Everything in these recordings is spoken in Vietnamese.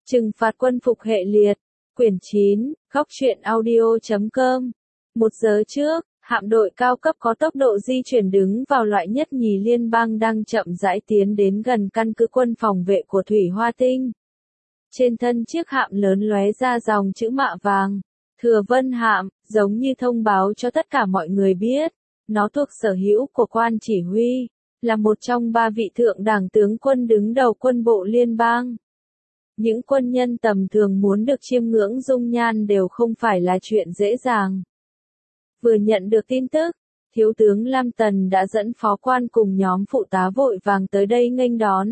Trừng phạt quân phục hệ liệt, quyển 9, góc truyện audio.com. 1 giờ trước, hạm đội cao cấp có tốc độ di chuyển đứng vào loại nhất nhì liên bang đang chậm rãi tiến đến gần căn cứ quân phòng vệ của Thủy Hoa Tinh. Trên thân chiếc hạm lớn lóe ra dòng chữ mạ vàng, Thừa Vân hạm, giống như thông báo cho tất cả mọi người biết, nó thuộc sở hữu của quan chỉ huy, là một trong 3 vị thượng đẳng tướng quân đứng đầu quân bộ liên bang. Những quân nhân tầm thường muốn được chiêm ngưỡng dung nhan đều không phải là chuyện dễ dàng. Vừa nhận được tin tức, Thiếu tướng Lam Tần đã dẫn phó quan cùng nhóm phụ tá vội vàng tới đây nghênh đón.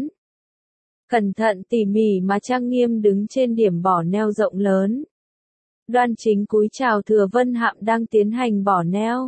Cẩn thận tỉ mỉ mà trang nghiêm đứng trên điểm bỏ neo rộng lớn. Đoan chính cúi chào Thừa Vân hạm đang tiến hành bỏ neo.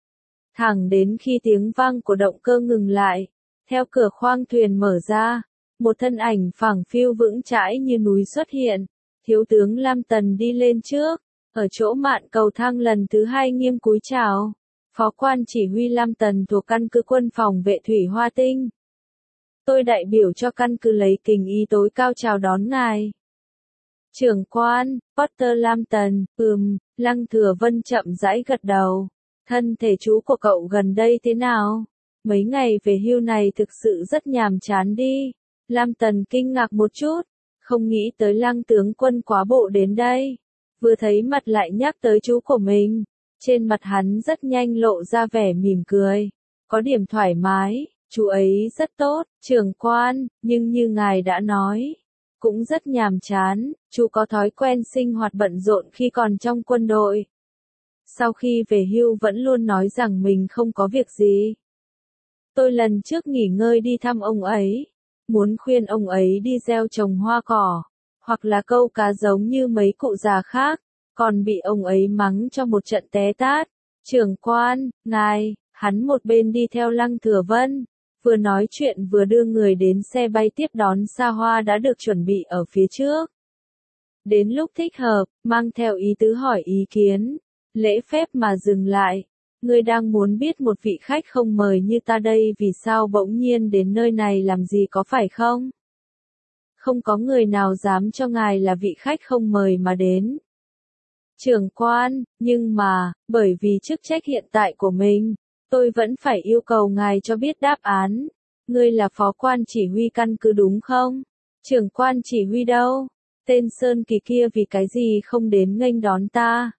Thẳng đến khi tiếng vang của động cơ ngừng lại, theo cửa khoang thuyền mở ra, một thân ảnh phẳng phiu vững chãi như núi xuất hiện. Thiếu tướng Lam Tần đi lên trước, ở chỗ mạn cầu thang lần thứ 2 nghiêm cúi chào. Phó quan chỉ huy Lam Tần thuộc căn cứ quân phòng vệ Thủy Hoa Tinh. Tôi đại biểu cho căn cứ lấy kính ý tối cao chào đón ngài. Trưởng quan, Potter Lam Tần, Lăng Thừa Vân chậm rãi gật đầu. Thân thể chú của cậu gần đây thế nào? Mấy ngày về hưu này thực sự rất nhàm chán đi. Lam Tần kinh ngạc một chút, không nghĩ tới Lăng tướng quân quá bộ đến đây. Vừa thấy mặt lại nhắc tới chú của mình, trên mặt hắn rất nhanh lộ ra vẻ mỉm cười. Có điểm thoải mái, chú ấy rất tốt, trưởng quan, nhưng như ngài đã nói, cũng rất nhàm chán, chú có thói quen sinh hoạt bận rộn khi còn trong quân đội. Sau khi về hưu vẫn luôn nói rằng mình không có việc gì. Tôi lần trước nghỉ ngơi đi thăm ông ấy, muốn khuyên ông ấy đi gieo trồng hoa cỏ, hoặc là câu cá giống như mấy cụ già khác, còn bị ông ấy mắng cho một trận té tát. Trưởng quan, ngài, hắn một bên đi theo Lăng Thừa Vân, vừa nói chuyện vừa đưa người đến xe bay tiếp đón xa hoa đã được chuẩn bị ở phía trước. Đến lúc thích hợp, mang theo ý tứ hỏi ý kiến, lễ phép mà dừng lại. Ngươi đang muốn biết một vị khách không mời như ta đây vì sao bỗng nhiên đến nơi này làm gì có phải không? Không có người nào dám cho ngài là vị khách không mời mà đến. Trưởng quan, nhưng mà, bởi vì chức trách hiện tại của mình, tôi vẫn phải yêu cầu ngài cho biết đáp án. Ngươi là phó quan chỉ huy căn cứ đúng không? Trưởng quan chỉ huy đâu? Tên Sơn Kỳ kia vì cái gì không đến nghênh đón ta?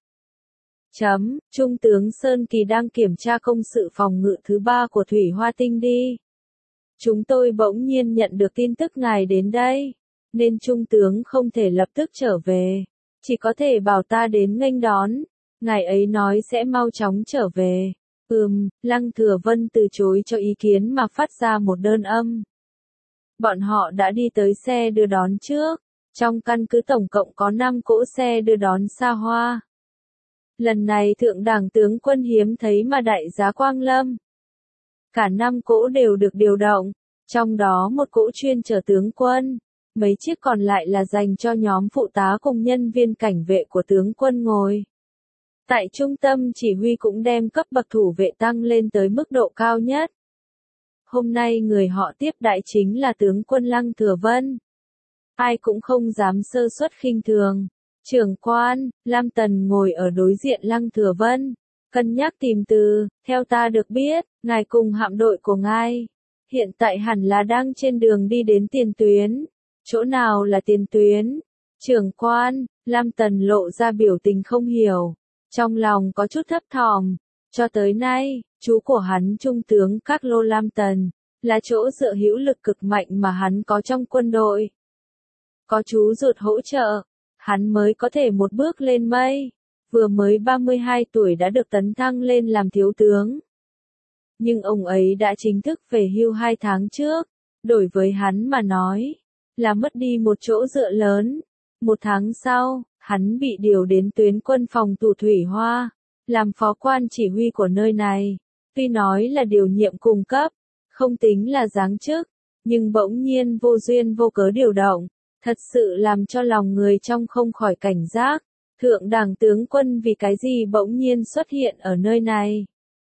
Trung tướng Sơn Kỳ đang kiểm tra công sự phòng ngự thứ 3 của Thủy Hoa Tinh đi. Chúng tôi bỗng nhiên nhận được tin tức ngài đến đây, nên Trung tướng không thể lập tức trở về, chỉ có thể bảo ta đến nghênh đón. Ngài ấy nói sẽ mau chóng trở về. Lăng Thừa Vân từ chối cho ý kiến mà phát ra một đơn âm. Bọn họ đã đi tới xe đưa đón trước. Trong căn cứ tổng cộng có 5 cỗ xe đưa đón xa hoa. Lần này thượng đẳng tướng quân hiếm thấy mà đại giá Quang Lâm. Cả 5 cỗ đều được điều động, trong đó một cỗ chuyên chở tướng quân, mấy chiếc còn lại là dành cho nhóm phụ tá cùng nhân viên cảnh vệ của tướng quân ngồi. Tại trung tâm chỉ huy cũng đem cấp bậc thủ vệ tăng lên tới mức độ cao nhất. Hôm nay người họ tiếp đại chính là tướng quân Lăng Thừa Vân. Ai cũng không dám sơ suất khinh thường. Trưởng quan, Lam Tần ngồi ở đối diện Lăng Thừa Vân, cân nhắc tìm từ. Theo ta được biết, ngài cùng hạm đội của ngài hiện tại hẳn là đang trên đường đi đến tiền tuyến. Chỗ nào là tiền tuyến? Trưởng quan, Lam Tần lộ ra biểu tình không hiểu, trong lòng có chút thấp thỏm. Cho tới nay, chú của hắn Trung tướng Carlo Lam Tần là chỗ dựa hữu lực cực mạnh mà hắn có trong quân đội. Có chú ruột hỗ trợ, hắn mới có thể một bước lên mây. Vừa mới 32 tuổi đã được tấn thăng lên làm thiếu tướng. Nhưng ông ấy đã chính thức về hưu 2 tháng trước. Đổi với hắn mà nói, là mất đi một chỗ dựa lớn. 1 tháng sau, hắn bị điều đến tuyến quân phòng thủ Thủy Hoa, làm phó quan chỉ huy của nơi này. Tuy nói là điều nhiệm cùng cấp, không tính là giáng chức, nhưng bỗng nhiên vô duyên vô cớ điều động. Thật sự làm cho lòng người trong không khỏi cảnh giác. Thượng đẳng tướng quân vì cái gì bỗng nhiên xuất hiện ở nơi này?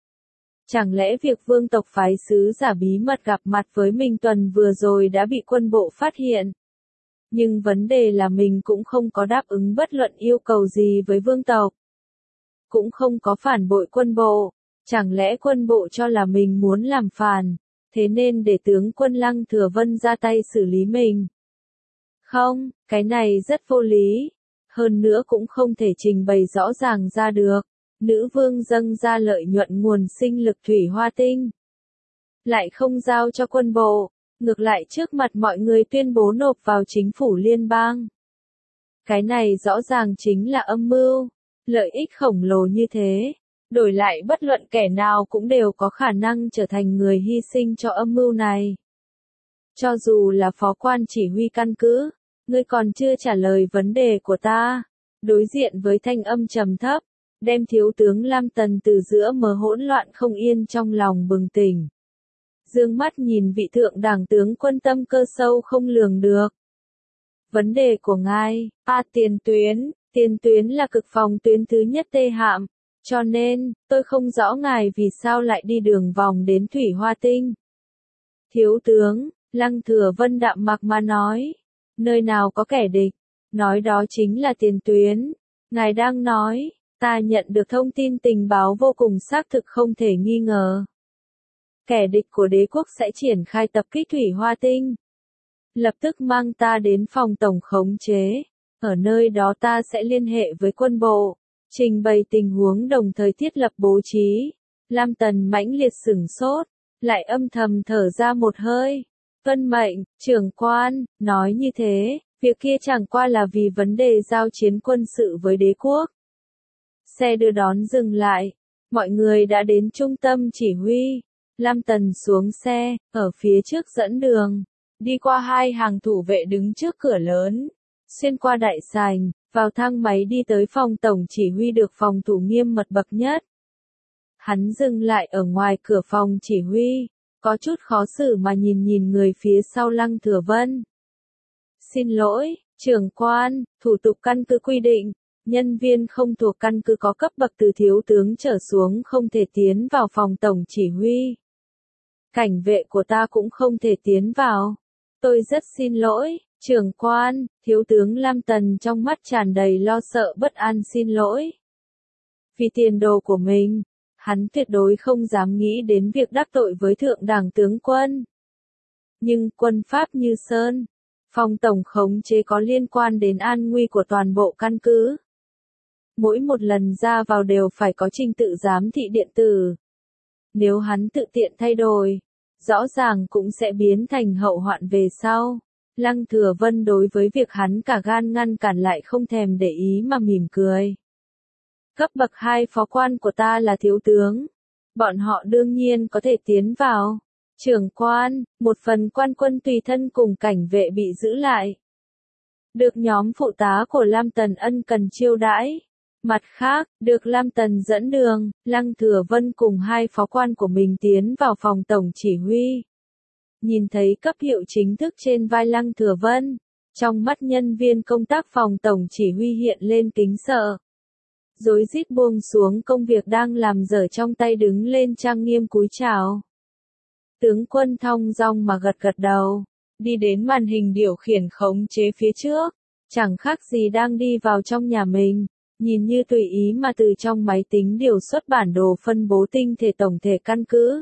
Chẳng lẽ việc vương tộc phái sứ giả bí mật gặp mặt với Minh Tuần vừa rồi đã bị quân bộ phát hiện? Nhưng vấn đề là mình cũng không có đáp ứng bất luận yêu cầu gì với vương tộc. Cũng không có phản bội quân bộ. Chẳng lẽ quân bộ cho là mình muốn làm phản, thế nên để tướng quân Lăng Thừa Vân ra tay xử lý mình? Không, cái này rất vô lý. Hơn nữa cũng không thể trình bày rõ ràng ra được. Nữ vương dâng ra lợi nhuận nguồn sinh lực thủy hoa tinh. Lại không giao cho quân bộ, ngược lại trước mặt mọi người tuyên bố nộp vào chính phủ liên bang. Cái này rõ ràng chính là âm mưu, lợi ích khổng lồ như thế. Đổi lại bất luận kẻ nào cũng đều có khả năng trở thành người hy sinh cho âm mưu này. Cho dù là phó quan chỉ huy căn cứ, ngươi còn chưa trả lời vấn đề của ta. Đối diện với thanh âm trầm thấp, đem thiếu tướng Lam Tần từ giữa mờ hỗn loạn không yên trong lòng bừng tỉnh. Dương mắt nhìn vị thượng đảng tướng quân tâm cơ sâu không lường được. Vấn đề của ngài, tiền tuyến là cực phòng tuyến thứ nhất Tê Hạm, cho nên, tôi không rõ ngài vì sao lại đi đường vòng đến Thủy Hoa Tinh. Thiếu tướng, Lăng Thừa Vân đạm mạc mà nói, nơi nào có kẻ địch, nói đó chính là tiền tuyến. Ngài đang nói, ta nhận được thông tin tình báo vô cùng xác thực không thể nghi ngờ. Kẻ địch của đế quốc sẽ triển khai tập kích Thủy Hoa Tinh. Lập tức mang ta đến phòng tổng khống chế. Ở nơi đó ta sẽ liên hệ với quân bộ, trình bày tình huống đồng thời thiết lập bố trí. Lam Tần mãnh liệt sửng sốt, lại âm thầm thở ra một hơi. Vân mệnh, trưởng quan, nói như thế, việc kia chẳng qua là vì vấn đề giao chiến quân sự với đế quốc. Xe đưa đón dừng lại, mọi người đã đến trung tâm chỉ huy. Lam Tần xuống xe, ở phía trước dẫn đường, đi qua hai hàng thủ vệ đứng trước cửa lớn, xuyên qua đại sảnh, vào thang máy đi tới phòng tổng chỉ huy được phòng thủ nghiêm mật bậc nhất. Hắn dừng lại ở ngoài cửa phòng chỉ huy, có chút khó xử mà nhìn người phía sau Lăng Thừa Vân. Xin lỗi, trưởng quan, thủ tục căn cứ quy định, nhân viên không thuộc căn cứ có cấp bậc từ thiếu tướng trở xuống không thể tiến vào phòng tổng chỉ huy. Cảnh vệ của ta cũng không thể tiến vào. Tôi rất xin lỗi, trưởng quan, thiếu tướng Lam Tần trong mắt tràn đầy lo sợ bất an xin lỗi. Vì tiền đồ của mình, hắn tuyệt đối không dám nghĩ đến việc đắc tội với thượng đảng tướng quân. Nhưng quân pháp như sơn, phòng tổng khống chế có liên quan đến an nguy của toàn bộ căn cứ. Mỗi một lần ra vào đều phải có trình tự giám thị điện tử. Nếu hắn tự tiện thay đổi, rõ ràng cũng sẽ biến thành hậu hoạn về sau. Lăng Thừa Vân đối với việc hắn cả gan ngăn cản lại không thèm để ý mà mỉm cười. Cấp bậc 2 phó quan của ta là thiếu tướng. Bọn họ đương nhiên có thể tiến vào. Trưởng quan, một phần quan quân tùy thân cùng cảnh vệ bị giữ lại. Được nhóm phụ tá của Lam Tần ân cần chiêu đãi. Mặt khác, được Lam Tần dẫn đường, Lăng Thừa Vân cùng hai phó quan của mình tiến vào phòng tổng chỉ huy. Nhìn thấy cấp hiệu chính thức trên vai Lăng Thừa Vân, trong mắt nhân viên công tác phòng tổng chỉ huy hiện lên kính sợ. Rối rít buông xuống công việc đang làm dở trong tay đứng lên trang nghiêm cúi chào. Tướng quân thong dong mà gật gật đầu, đi đến màn hình điều khiển khống chế phía trước, chẳng khác gì đang đi vào trong nhà mình. Nhìn như tùy ý mà từ trong máy tính điều xuất bản đồ phân bố tinh thể tổng thể căn cứ.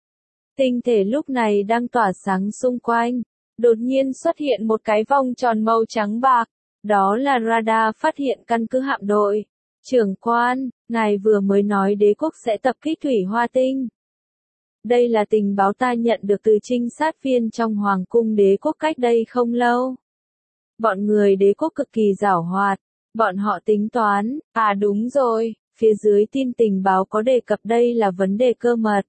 Tinh thể lúc này đang tỏa sáng xung quanh, đột nhiên xuất hiện một cái vòng tròn màu trắng bạc, đó là radar phát hiện căn cứ hạm đội. Trưởng quan, ngài vừa mới nói đế quốc sẽ tập kích Thủy Hoa Tinh. Đây là tình báo ta nhận được từ trinh sát viên trong Hoàng cung đế quốc cách đây không lâu. Bọn người đế quốc cực kỳ giảo hoạt. Bọn họ tính toán, đúng rồi, phía dưới tin tình báo có đề cập đây là vấn đề cơ mật.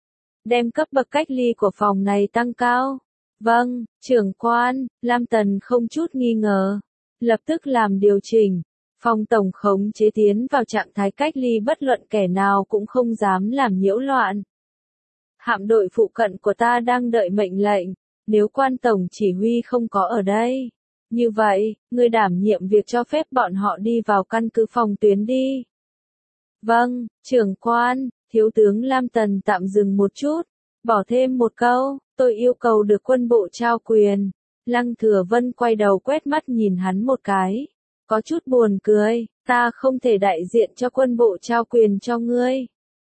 Đem cấp bậc cách ly của phòng này tăng cao. Vâng, trưởng quan, Lam Tần không chút nghi ngờ. Lập tức làm điều chỉnh. Phòng tổng khống chế tiến vào trạng thái cách ly bất luận kẻ nào cũng không dám làm nhiễu loạn. Hạm đội phụ cận của ta đang đợi mệnh lệnh, nếu quan tổng chỉ huy không có ở đây. Như vậy, ngươi đảm nhiệm việc cho phép bọn họ đi vào căn cứ phòng tuyến đi. Vâng, trưởng quan, thiếu tướng Lam Tần tạm dừng một chút, bỏ thêm một câu, tôi yêu cầu được quân bộ trao quyền, Lăng Thừa Vân quay đầu quét mắt nhìn hắn một cái. Có chút buồn cười, ta không thể đại diện cho quân bộ trao quyền cho ngươi.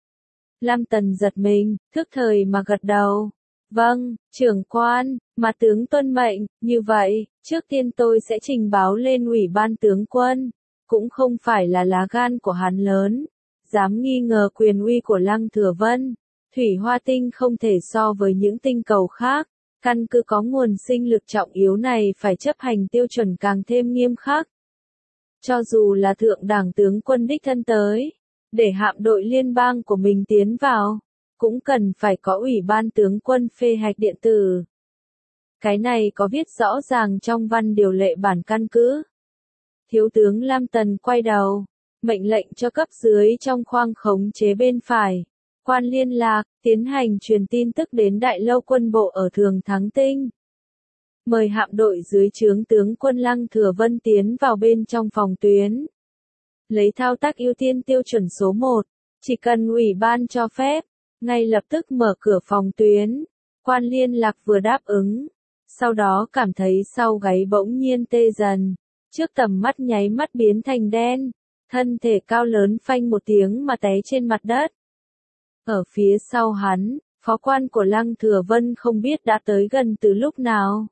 Lam Tần giật mình, thức thời mà gật đầu. Vâng, trưởng quan, mà tướng tuân mệnh, như vậy, trước tiên tôi sẽ trình báo lên Ủy ban tướng quân. Cũng không phải là lá gan của hắn lớn, dám nghi ngờ quyền uy của Lăng Thừa Vân. Thủy Hoa Tinh không thể so với những tinh cầu khác, căn cứ có nguồn sinh lực trọng yếu này phải chấp hành tiêu chuẩn càng thêm nghiêm khắc. Cho dù là thượng đẳng tướng quân đích thân tới, để hạm đội liên bang của mình tiến vào, cũng cần phải có Ủy ban tướng quân phê hạch điện tử. Cái này có viết rõ ràng trong văn điều lệ bản căn cứ. Thiếu tướng Lam Tần quay đầu, mệnh lệnh cho cấp dưới trong khoang khống chế bên phải, quan liên lạc, tiến hành truyền tin tức đến đại lâu quân bộ ở Thường Thắng Tinh. Mời hạm đội dưới trướng tướng quân Lăng Thừa Vân tiến vào bên trong phòng tuyến. Lấy thao tác ưu tiên tiêu chuẩn số 1, chỉ cần ủy ban cho phép, ngay lập tức mở cửa phòng tuyến. Quan liên lạc vừa đáp ứng, sau đó cảm thấy sau gáy bỗng nhiên tê dần, trước tầm mắt nháy mắt biến thành đen, thân thể cao lớn phanh một tiếng mà té trên mặt đất. Ở phía sau hắn, phó quan của Lăng Thừa Vân không biết đã tới gần từ lúc nào.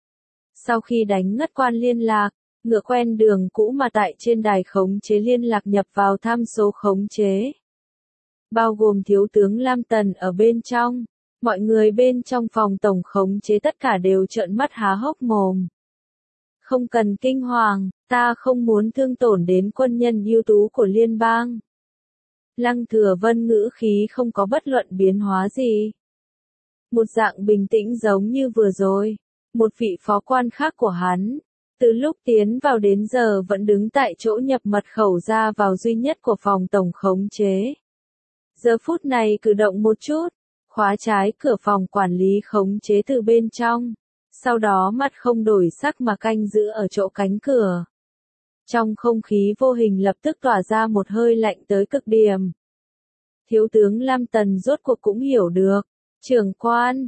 Sau khi đánh ngất quan liên lạc, ngựa quen đường cũ mà tại trên đài khống chế liên lạc nhập vào tham số khống chế. Bao gồm thiếu tướng Lam Tần ở bên trong, mọi người bên trong phòng tổng khống chế tất cả đều trợn mắt há hốc mồm. Không cần kinh hoàng, ta không muốn thương tổn đến quân nhân ưu tú của liên bang. Lăng Thừa Vân ngữ khí không có bất luận biến hóa gì. Một dạng bình tĩnh giống như vừa rồi, một vị phó quan khác của hắn, từ lúc tiến vào đến giờ vẫn đứng tại chỗ nhập mật khẩu ra vào duy nhất của phòng tổng khống chế. Giờ phút này cử động một chút, khóa trái cửa phòng quản lý khống chế từ bên trong, sau đó mặt không đổi sắc mà canh giữ ở chỗ cánh cửa. Trong không khí vô hình lập tức tỏa ra một hơi lạnh tới cực điểm. Thiếu tướng Lam Tần rốt cuộc cũng hiểu được. Trưởng quan,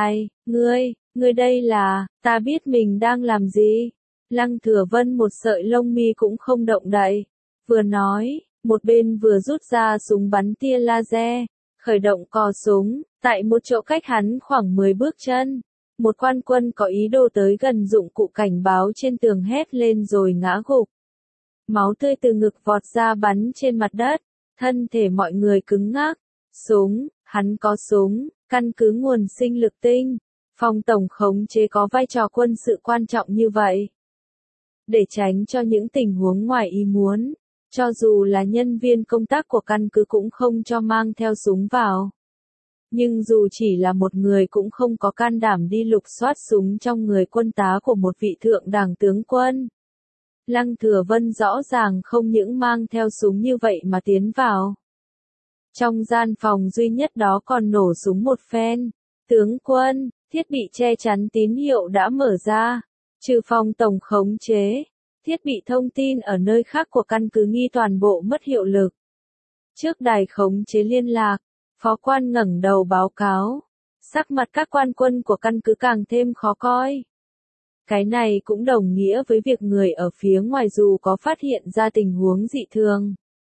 ngươi đây là, ta biết mình đang làm gì. Lăng Thừa Vân một sợi lông mi cũng không động đậy. Vừa nói, một bên vừa rút ra súng bắn tia laser, khởi động cò súng, tại một chỗ cách hắn khoảng 10 bước chân. Một quan quân có ý đồ tới gần dụng cụ cảnh báo trên tường hét lên rồi ngã gục. Máu tươi từ ngực vọt ra bắn trên mặt đất, thân thể mọi người cứng ngắc. Súng, hắn có súng, căn cứ nguồn sinh lực tinh. Phòng tổng khống chế có vai trò quân sự quan trọng như vậy. Để tránh cho những tình huống ngoài ý muốn, cho dù là nhân viên công tác của căn cứ cũng không cho mang theo súng vào. Nhưng dù chỉ là một người cũng không có can đảm đi lục soát súng trong người quân tá của một vị thượng đẳng tướng quân. Lăng Thừa Vân rõ ràng không những mang theo súng như vậy mà tiến vào. Trong gian phòng duy nhất đó còn nổ súng một phen. Tướng quân, thiết bị che chắn tín hiệu đã mở ra. Trừ phòng tổng khống chế, thiết bị thông tin ở nơi khác của căn cứ nghi toàn bộ mất hiệu lực. Trước đài khống chế liên lạc, phó quan ngẩng đầu báo cáo. Sắc mặt các quan quân của căn cứ càng thêm khó coi. Cái này cũng đồng nghĩa với việc người ở phía ngoài dù có phát hiện ra tình huống dị thường,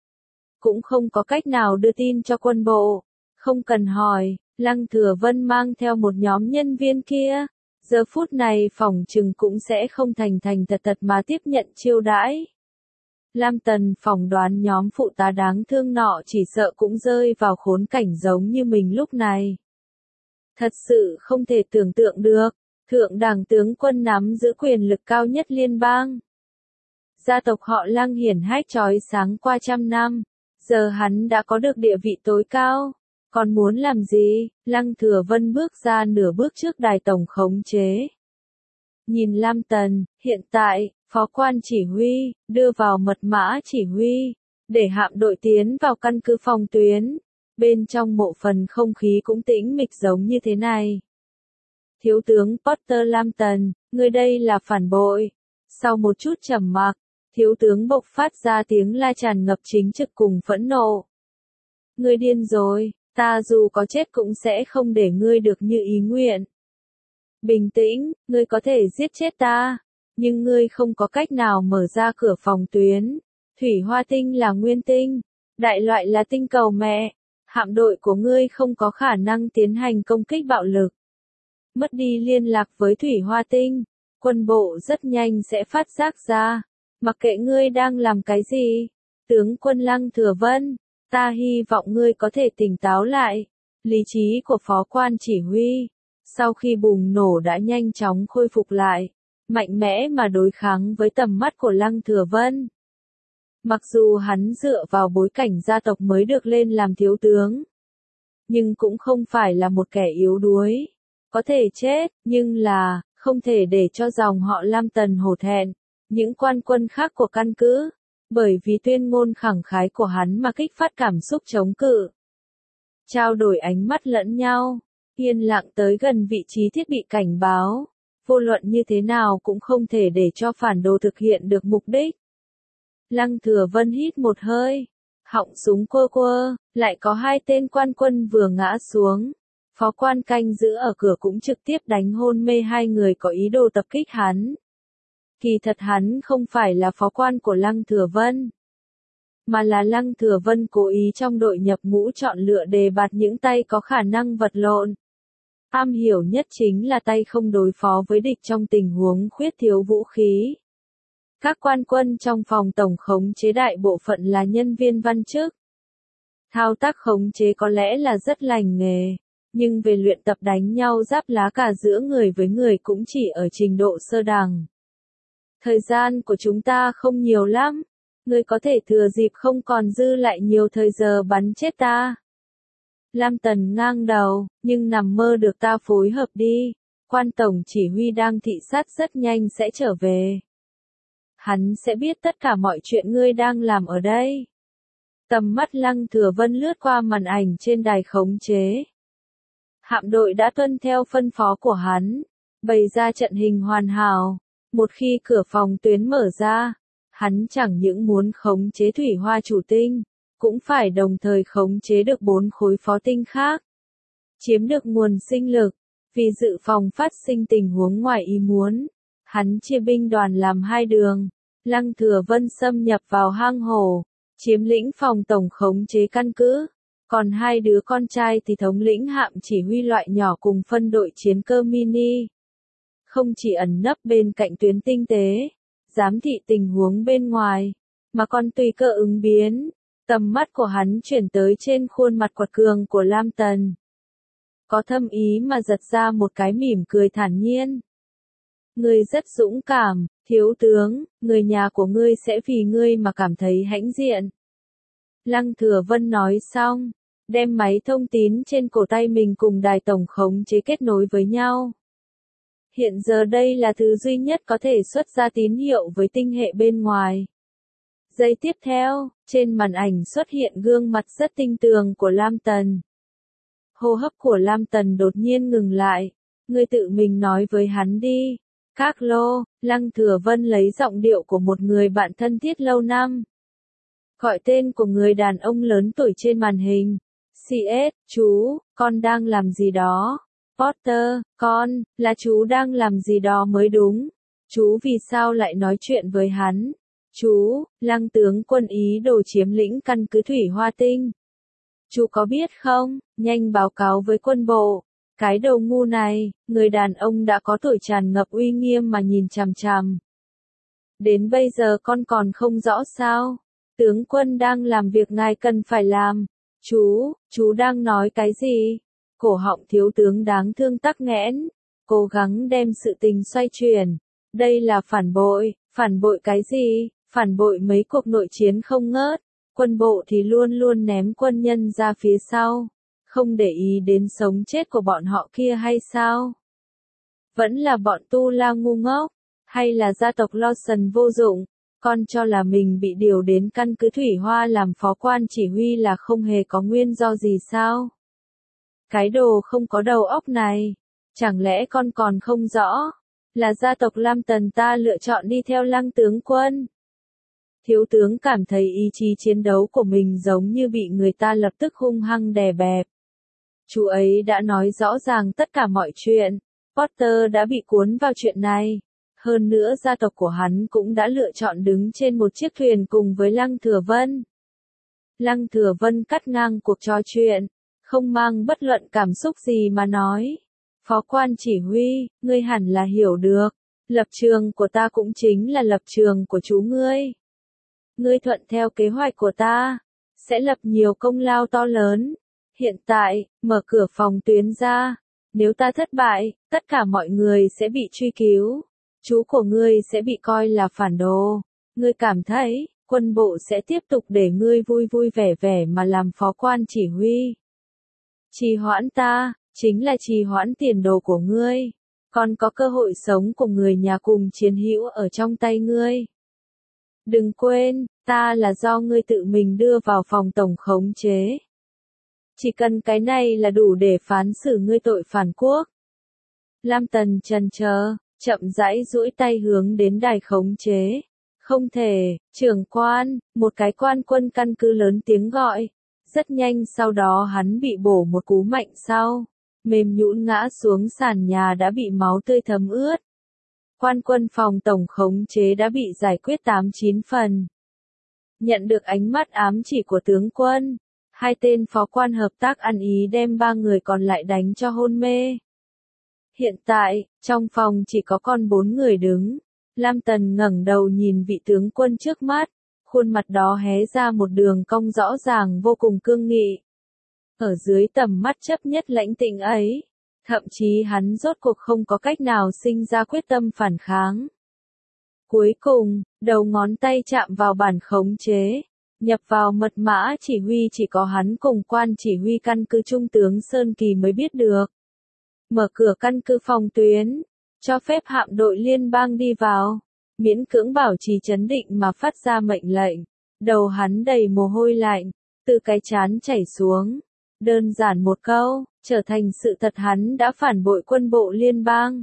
cũng không có cách nào đưa tin cho quân bộ. Không cần hỏi, Lăng Thừa Vân mang theo một nhóm nhân viên kia. Giờ phút này phỏng chừng cũng sẽ không thành thật mà tiếp nhận chiêu đãi. Lam Tần phỏng đoán nhóm phụ tá đáng thương nọ chỉ sợ cũng rơi vào khốn cảnh giống như mình lúc này. Thật sự không thể tưởng tượng được, thượng đẳng tướng quân nắm giữ quyền lực cao nhất liên bang. Gia tộc họ Lăng hiển hách chói sáng qua trăm năm, giờ hắn đã có được địa vị tối cao. Còn muốn làm gì? Lăng Thừa Vân bước ra nửa bước trước đài tổng khống chế. Nhìn Lam Tần, hiện tại, phó quan chỉ huy, đưa vào mật mã chỉ huy, để hạm đội tiến vào căn cứ phòng tuyến. Bên trong mộ phần không khí cũng tĩnh mịch giống như thế này. Thiếu tướng Potter Lam Tần, người đây là phản bội. Sau một chút trầm mặc, thiếu tướng bộc phát ra tiếng la tràn ngập chính trực cùng phẫn nộ. Ngươi điên rồi. Ta dù có chết cũng sẽ không để ngươi được như ý nguyện. Bình tĩnh, ngươi có thể giết chết ta, nhưng ngươi không có cách nào mở ra cửa phòng tuyến. Thủy Hoa Tinh là nguyên tinh, đại loại là tinh cầu mẹ. Hạm đội của ngươi không có khả năng tiến hành công kích bạo lực. Mất đi liên lạc với Thủy Hoa Tinh, quân bộ rất nhanh sẽ phát giác ra. Mặc kệ ngươi đang làm cái gì, tướng quân Lăng Thừa Vân, ta hy vọng ngươi có thể tỉnh táo lại. Lý trí của phó quan chỉ huy, sau khi bùng nổ đã nhanh chóng khôi phục lại, mạnh mẽ mà đối kháng với tầm mắt của Lăng Thừa Vân. Mặc dù hắn dựa vào bối cảnh gia tộc mới được lên làm thiếu tướng, nhưng cũng không phải là một kẻ yếu đuối. Có thể chết, nhưng là, không thể để cho dòng họ Lam Tần hổ thẹn. Những quan quân khác của căn cứ, bởi vì tuyên ngôn khẳng khái của hắn mà kích phát cảm xúc chống cự. Trao đổi ánh mắt lẫn nhau, yên lặng tới gần vị trí thiết bị cảnh báo. Vô luận như thế nào cũng không thể để cho phản đồ thực hiện được mục đích. Lăng Thừa Vân hít một hơi, họng súng quơ quơ, lại có hai tên quan quân vừa ngã xuống. Phó quan canh giữ ở cửa cũng trực tiếp đánh hôn mê hai người có ý đồ tập kích hắn. Kỳ thật hắn không phải là phó quan của Lăng Thừa Vân, mà là Lăng Thừa Vân cố ý trong đội nhập ngũ chọn lựa đề bạt những tay có khả năng vật lộn. Am hiểu nhất chính là tay không đối phó với địch trong tình huống khuyết thiếu vũ khí. Các quan quân trong phòng tổng khống chế đại bộ phận là nhân viên văn chức. Thao tác khống chế có lẽ là rất lành nghề, nhưng về luyện tập đánh nhau giáp lá cả giữa người với người cũng chỉ ở trình độ sơ đẳng. Thời gian của chúng ta không nhiều lắm, ngươi có thể thừa dịp không còn dư lại nhiều thời giờ bắn chết ta. Lam Tần ngang đầu, nhưng nằm mơ được ta phối hợp đi, quan tổng chỉ huy đang thị sát rất nhanh sẽ trở về. Hắn sẽ biết tất cả mọi chuyện ngươi đang làm ở đây. Tầm mắt Lăng Thừa Vân lướt qua màn ảnh trên đài khống chế. Hạm đội đã tuân theo phân phó của hắn, bày ra trận hình hoàn hảo. Một khi cửa phòng tuyến mở ra, hắn chẳng những muốn khống chế Thủy Hoa chủ tinh, cũng phải đồng thời khống chế được 4 khối phó tinh khác. Chiếm được nguồn sinh lực, vì dự phòng phát sinh tình huống ngoài ý muốn. Hắn chia binh đoàn làm 2 đường, Lăng Thừa Vân xâm nhập vào hang hổ, chiếm lĩnh phòng tổng khống chế căn cứ. Còn 2 đứa con trai thì thống lĩnh hạm chỉ huy loại nhỏ cùng phân đội chiến cơ mini. Không chỉ ẩn nấp bên cạnh tuyến tinh tế, giám thị tình huống bên ngoài, mà còn tùy cơ ứng biến. Tầm mắt của hắn chuyển tới trên khuôn mặt quật cường của Lam Tần. Có thâm ý mà giật ra một cái mỉm cười thản nhiên. Ngươi rất dũng cảm, thiếu tướng, người nhà của ngươi sẽ vì ngươi mà cảm thấy hãnh diện. Lăng Thừa Vân nói xong, đem máy thông tín trên cổ tay mình cùng đài tổng khống chế kết nối với nhau. Hiện giờ đây là thứ duy nhất có thể xuất ra tín hiệu với tinh hệ bên ngoài. Giây tiếp theo, trên màn ảnh xuất hiện gương mặt rất tinh tường của Lam Tần. Hô hấp của Lam Tần đột nhiên ngừng lại. Ngươi tự mình nói với hắn đi. Carlo, Lăng Thừa Vân lấy giọng điệu của một người bạn thân thiết lâu năm. Gọi tên của người đàn ông lớn tuổi trên màn hình. CS, chú, con đang làm gì đó? Potter, con, là chú đang làm gì đó mới đúng. Chú vì sao lại nói chuyện với hắn? Chú, Lăng tướng quân ý đồ chiếm lĩnh căn cứ Thủy Hoa Tinh. Chú có biết không, nhanh báo cáo với quân bộ. Cái đầu ngu này, người đàn ông đã có tuổi tràn ngập uy nghiêm mà nhìn chằm chằm. Đến bây giờ con còn không rõ sao? Tướng quân đang làm việc ngài cần phải làm. Chú đang nói cái gì? Cổ họng thiếu tướng đáng thương tắc nghẽn, cố gắng đem sự tình xoay chuyển. Đây là phản bội cái gì? Phản bội mấy cuộc nội chiến không ngớt. Quân bộ thì luôn luôn ném quân nhân ra phía sau, không để ý đến sống chết của bọn họ kia hay sao? Vẫn là bọn Tu La ngu ngốc, hay là gia tộc Lawson vô dụng? Con cho là mình bị điều đến căn cứ Thủy Hoa làm phó quan chỉ huy là không hề có nguyên do gì sao? Cái đồ không có đầu óc này, chẳng lẽ con còn không rõ, là gia tộc Lam Tần ta lựa chọn đi theo Lăng tướng quân? Thiếu tướng cảm thấy ý chí chiến đấu của mình giống như bị người ta lập tức hung hăng đè bẹp. Chú ấy đã nói rõ ràng tất cả mọi chuyện, Potter đã bị cuốn vào chuyện này. Hơn nữa gia tộc của hắn cũng đã lựa chọn đứng trên một chiếc thuyền cùng với Lăng Thừa Vân. Lăng Thừa Vân cắt ngang cuộc trò chuyện, không mang bất luận cảm xúc gì mà nói. Phó quan chỉ huy, ngươi hẳn là hiểu được. Lập trường của ta cũng chính là lập trường của chú ngươi. Ngươi thuận theo kế hoạch của ta, sẽ lập nhiều công lao to lớn. Hiện tại, mở cửa phòng tuyến ra. Nếu ta thất bại, tất cả mọi người sẽ bị truy cứu. Chú của ngươi sẽ bị coi là phản đồ. Ngươi cảm thấy, quân bộ sẽ tiếp tục để ngươi vui vui vẻ vẻ mà làm phó quan chỉ huy. Trì hoãn ta, chính là trì hoãn tiền đồ của ngươi. Còn có cơ hội sống cùng người nhà cùng chiến hữu ở trong tay ngươi. Đừng quên, ta là do ngươi tự mình đưa vào phòng tổng khống chế. Chỉ cần cái này là đủ để phán xử ngươi tội phản quốc. Lam Tần chần chờ, chậm rãi duỗi tay hướng đến đài khống chế. Không thể, trưởng quan, một cái quan quân căn cứ lớn tiếng gọi. Rất nhanh sau đó hắn bị bổ một cú mạnh sau. Mềm nhũn ngã xuống sàn nhà đã bị máu tươi thấm ướt. Quan quân phòng tổng khống chế đã bị giải quyết 8-9 phần. Nhận được ánh mắt ám chỉ của tướng quân, hai tên phó quan hợp tác ăn ý đem 3 người còn lại đánh cho hôn mê. Hiện tại, trong phòng chỉ có còn 4 người đứng. Lam Tần ngẩng đầu nhìn vị tướng quân trước mắt, khuôn mặt đó hé ra một đường cong rõ ràng vô cùng cương nghị. Ở dưới tầm mắt chấp nhất lãnh tĩnh ấy, thậm chí hắn rốt cuộc không có cách nào sinh ra quyết tâm phản kháng. Cuối cùng, đầu ngón tay chạm vào bản khống chế, nhập vào mật mã chỉ huy chỉ có hắn cùng quan chỉ huy căn cứ Trung tướng Sơn Kỳ mới biết được. Mở cửa căn cứ phòng tuyến, cho phép hạm đội liên bang đi vào, miễn cưỡng bảo trì trấn định mà phát ra mệnh lệnh. Đầu hắn đầy mồ hôi lạnh, từ cái trán chảy xuống. Đơn giản một câu, trở thành sự thật hắn đã phản bội quân bộ liên bang.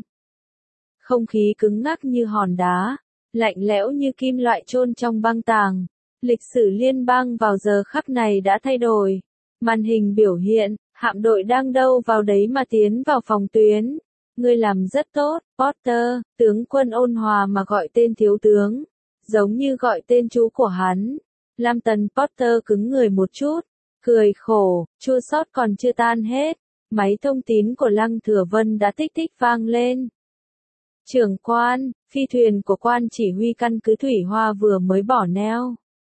Không khí cứng ngắc như hòn đá, lạnh lẽo như kim loại chôn trong băng tàng. Lịch sử liên bang vào giờ khắc này đã thay đổi. Màn hình biểu hiện, hạm đội đang đâu vào đấy mà tiến vào phòng tuyến. Ngươi làm rất tốt, Potter, tướng quân ôn hòa mà gọi tên thiếu tướng, giống như gọi tên chú của hắn. Lam Tần Potter cứng người một chút, cười khổ, chua xót còn chưa tan hết. Máy thông tín của Lăng Thừa Vân đã tích tích vang lên. Trưởng quan, phi thuyền của quan chỉ huy căn cứ Thủy Hoa vừa mới bỏ neo.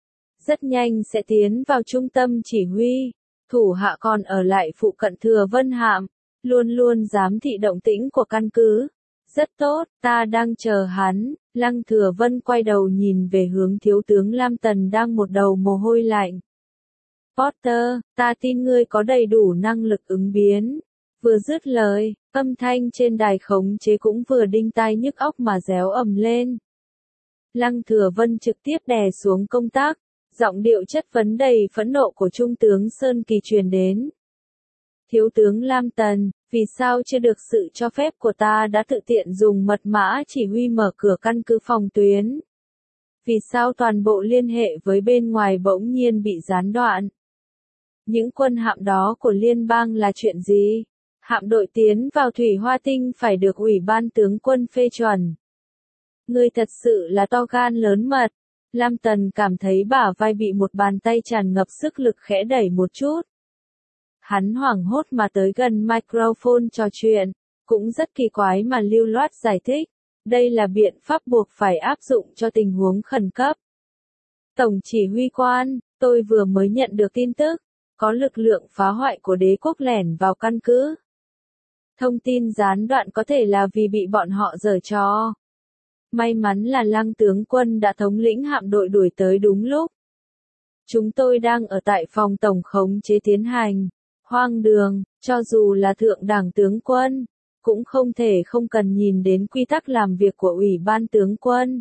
Rất nhanh sẽ tiến vào trung tâm chỉ huy. Thủ hạ còn ở lại phụ cận Thừa Vân hạm, luôn luôn giám thị động tĩnh của căn cứ. Rất tốt, ta đang chờ hắn. Lăng Thừa Vân quay đầu nhìn về hướng thiếu tướng Lam Tần đang một đầu mồ hôi lạnh. Potter, ta tin ngươi có đầy đủ năng lực ứng biến. Vừa dứt lời, âm thanh trên đài khống chế cũng vừa đinh tai nhức óc mà réo ầm lên. Lăng Thừa Vân trực tiếp đè xuống công tác, giọng điệu chất vấn đầy phẫn nộ của Trung tướng Sơn Kỳ truyền đến. Thiếu tướng Lam Tần, vì sao chưa được sự cho phép của ta đã tự tiện dùng mật mã chỉ huy mở cửa căn cứ phòng tuyến? Vì sao toàn bộ liên hệ với bên ngoài bỗng nhiên bị gián đoạn? Những quân hạm đó của liên bang là chuyện gì? Hạm đội tiến vào Thủy Hoa Tinh phải được Ủy ban tướng quân phê chuẩn. Ngươi thật sự là to gan lớn mật. Lam Tần cảm thấy bả vai bị một bàn tay tràn ngập sức lực khẽ đẩy một chút. Hắn hoảng hốt mà tới gần microphone trò chuyện, cũng rất kỳ quái mà lưu loát giải thích. Đây là biện pháp buộc phải áp dụng cho tình huống khẩn cấp. Tổng chỉ huy quan, tôi vừa mới nhận được tin tức, có lực lượng phá hoại của đế quốc lẻn vào căn cứ. Thông tin gián đoạn có thể là vì bị bọn họ giở trò. May mắn là Lăng tướng quân đã thống lĩnh hạm đội đuổi tới đúng lúc. Chúng tôi đang ở tại phòng tổng khống chế tiến hành. Hoang đường, cho dù là thượng đẳng tướng quân, cũng không thể không cần nhìn đến quy tắc làm việc của Ủy ban tướng quân.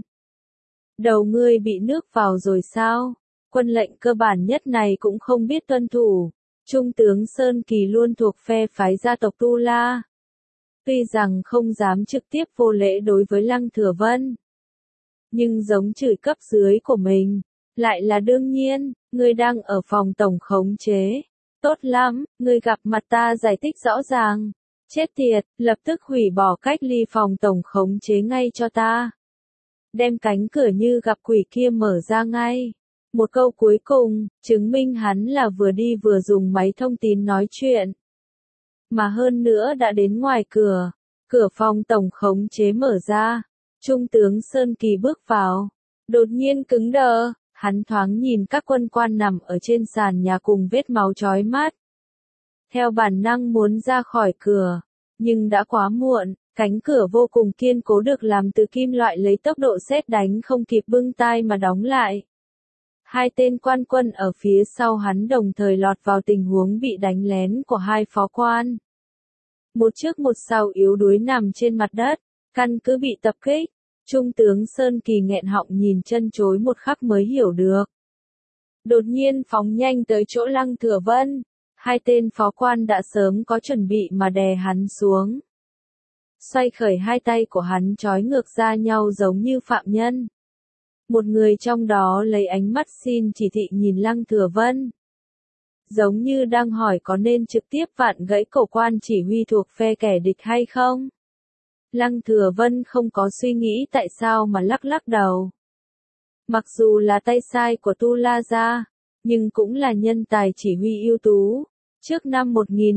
Đầu ngươi bị nước vào rồi sao? Quân lệnh cơ bản nhất này cũng không biết tuân thủ. Trung tướng Sơn Kỳ luôn thuộc phe phái gia tộc Tu La. Tuy rằng không dám trực tiếp vô lễ đối với Lăng Thừa Vân, nhưng giống chửi cấp dưới của mình, lại là đương nhiên. Ngươi đang ở phòng tổng khống chế. Tốt lắm, ngươi gặp mặt ta giải thích rõ ràng. Chết tiệt, lập tức hủy bỏ cách ly phòng tổng khống chế ngay cho ta. Đem cánh cửa như gặp quỷ kia mở ra ngay. Một câu cuối cùng, chứng minh hắn là vừa đi vừa dùng máy thông tín nói chuyện. Mà hơn nữa đã đến ngoài cửa. Cửa phòng tổng khống chế mở ra. Trung tướng Sơn Kỳ bước vào. Đột nhiên cứng đờ, hắn thoáng nhìn các quân quan nằm ở trên sàn nhà cùng vết máu chói mắt. Theo bản năng muốn ra khỏi cửa, nhưng đã quá muộn, cánh cửa vô cùng kiên cố được làm từ kim loại lấy tốc độ sét đánh không kịp bưng tai mà đóng lại. Hai tên quan quân ở phía sau hắn đồng thời lọt vào tình huống bị đánh lén của hai phó quan. Một trước một sau yếu đuối nằm trên mặt đất, căn cứ bị tập kích. Trung tướng Sơn Kỳ nghẹn họng nhìn chân chối một khắc mới hiểu được. Đột nhiên phóng nhanh tới chỗ Lăng Thừa Vân. Hai tên phó quan đã sớm có chuẩn bị mà đè hắn xuống. Xoay khởi hai tay của hắn trói ngược ra nhau giống như phạm nhân. Một người trong đó lấy ánh mắt xin chỉ thị nhìn Lăng Thừa Vân. Giống như đang hỏi có nên trực tiếp vặn gãy cổ quan chỉ huy thuộc phe kẻ địch hay không. Lăng Thừa Vân không có suy nghĩ tại sao mà lắc lắc đầu. Mặc dù là tay sai của Tu La Gia, nhưng cũng là nhân tài chỉ huy ưu tú. Trước năm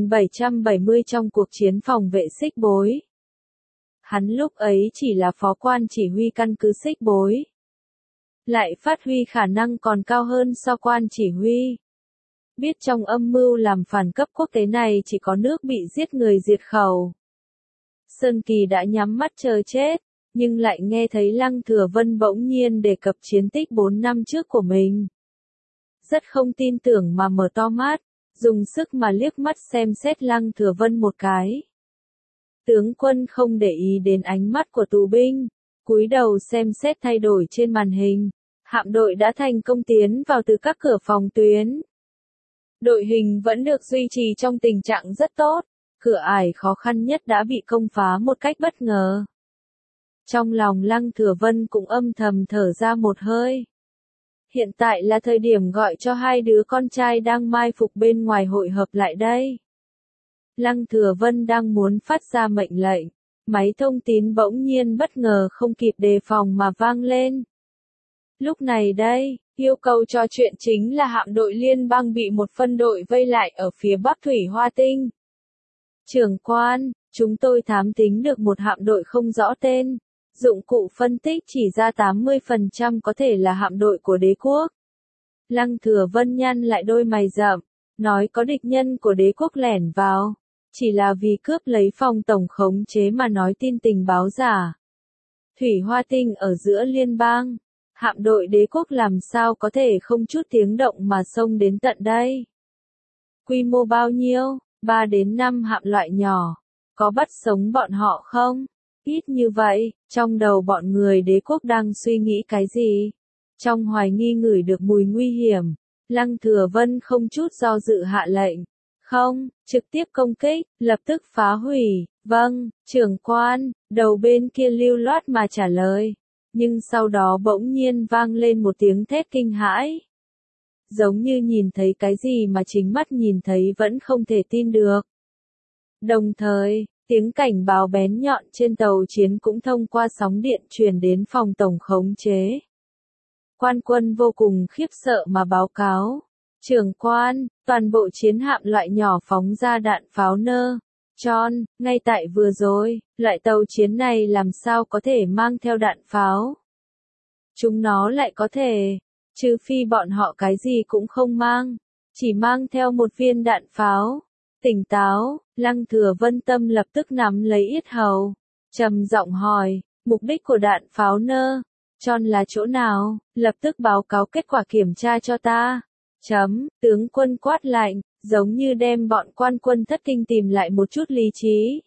1770 trong cuộc chiến phòng vệ Xích Bối. Hắn lúc ấy chỉ là phó quan chỉ huy căn cứ Xích Bối. Lại phát huy khả năng còn cao hơn so quan chỉ huy. Biết trong âm mưu làm phản cấp quốc tế này chỉ có nước bị giết người diệt khẩu. Sơn Kỳ đã nhắm mắt chờ chết, nhưng lại nghe thấy Lăng Thừa Vân bỗng nhiên đề cập chiến tích 4 năm trước của mình. Rất không tin tưởng mà mở to mắt, dùng sức mà liếc mắt xem xét Lăng Thừa Vân một cái. Tướng quân không để ý đến ánh mắt của tù binh, cúi đầu xem xét thay đổi trên màn hình. Hạm đội đã thành công tiến vào từ các cửa phòng tuyến. Đội hình vẫn được duy trì trong tình trạng rất tốt. Cửa ải khó khăn nhất đã bị công phá một cách bất ngờ. Trong lòng Lăng Thừa Vân cũng âm thầm thở ra một hơi. Hiện tại là thời điểm gọi cho hai đứa con trai đang mai phục bên ngoài hội hợp lại đây. Lăng Thừa Vân đang muốn phát ra mệnh lệnh. Máy thông tín bỗng nhiên bất ngờ không kịp đề phòng mà vang lên. Lúc này đây, yêu cầu trò chuyện chính là hạm đội liên bang bị một phân đội vây lại ở phía bắc Thủy Hoa Tinh. Trưởng quan, chúng tôi thám tính được một hạm đội không rõ tên. Dụng cụ phân tích chỉ ra 80% có thể là hạm đội của đế quốc. Lăng Thừa Vân nhăn lại đôi mày rậm, nói có địch nhân của đế quốc lẻn vào. Chỉ là vì cướp lấy phòng tổng khống chế mà nói tin tình báo giả. Thủy Hoa Tinh ở giữa liên bang. Hạm đội đế quốc làm sao có thể không chút tiếng động mà xông đến tận đây. Quy mô bao nhiêu? 3 đến 5 hạm loại nhỏ. Có bắt sống bọn họ không? Ít như vậy, trong đầu bọn người đế quốc đang suy nghĩ cái gì? Trong hoài nghi ngửi được mùi nguy hiểm, Lăng Thừa Vân không chút do dự hạ lệnh. Không, trực tiếp công kích, lập tức phá hủy. Vâng, trưởng quan, đầu bên kia lưu loát mà trả lời. Nhưng sau đó bỗng nhiên vang lên một tiếng thét kinh hãi. Giống như nhìn thấy cái gì mà chính mắt nhìn thấy vẫn không thể tin được. Đồng thời, tiếng cảnh báo bén nhọn trên tàu chiến cũng thông qua sóng điện truyền đến phòng tổng khống chế. Quan quân vô cùng khiếp sợ mà báo cáo. Trưởng quan, toàn bộ chiến hạm loại nhỏ phóng ra đạn pháo nơ. John, ngay tại vừa rồi, loại tàu chiến này làm sao có thể mang theo đạn pháo? Chúng nó lại có thể, trừ phi bọn họ cái gì cũng không mang, chỉ mang theo một viên đạn pháo. Tỉnh táo, Lăng Thừa Vân tâm lập tức nắm lấy yết hầu, trầm giọng hỏi, mục đích của đạn pháo nơ, John là chỗ nào, lập tức báo cáo kết quả kiểm tra cho ta. Tướng quân quát lạnh, giống như đem bọn quan quân thất kinh tìm lại một chút lý trí.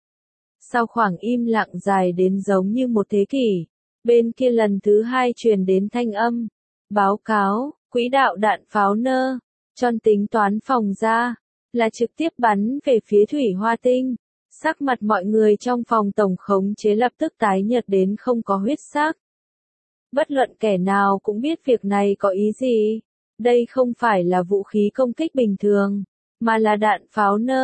Sau khoảng im lặng dài đến giống như một thế kỷ, bên kia lần thứ hai truyền đến thanh âm. Báo cáo, quỹ đạo đạn pháo nơ, John tính toán phòng ra, là trực tiếp bắn về phía Thủy Hoa Tinh. Sắc mặt mọi người trong phòng tổng khống chế lập tức tái nhợt đến không có huyết sắc. Bất luận kẻ nào cũng biết việc này có ý gì. Đây không phải là vũ khí công kích bình thường, mà là đạn pháo nơ.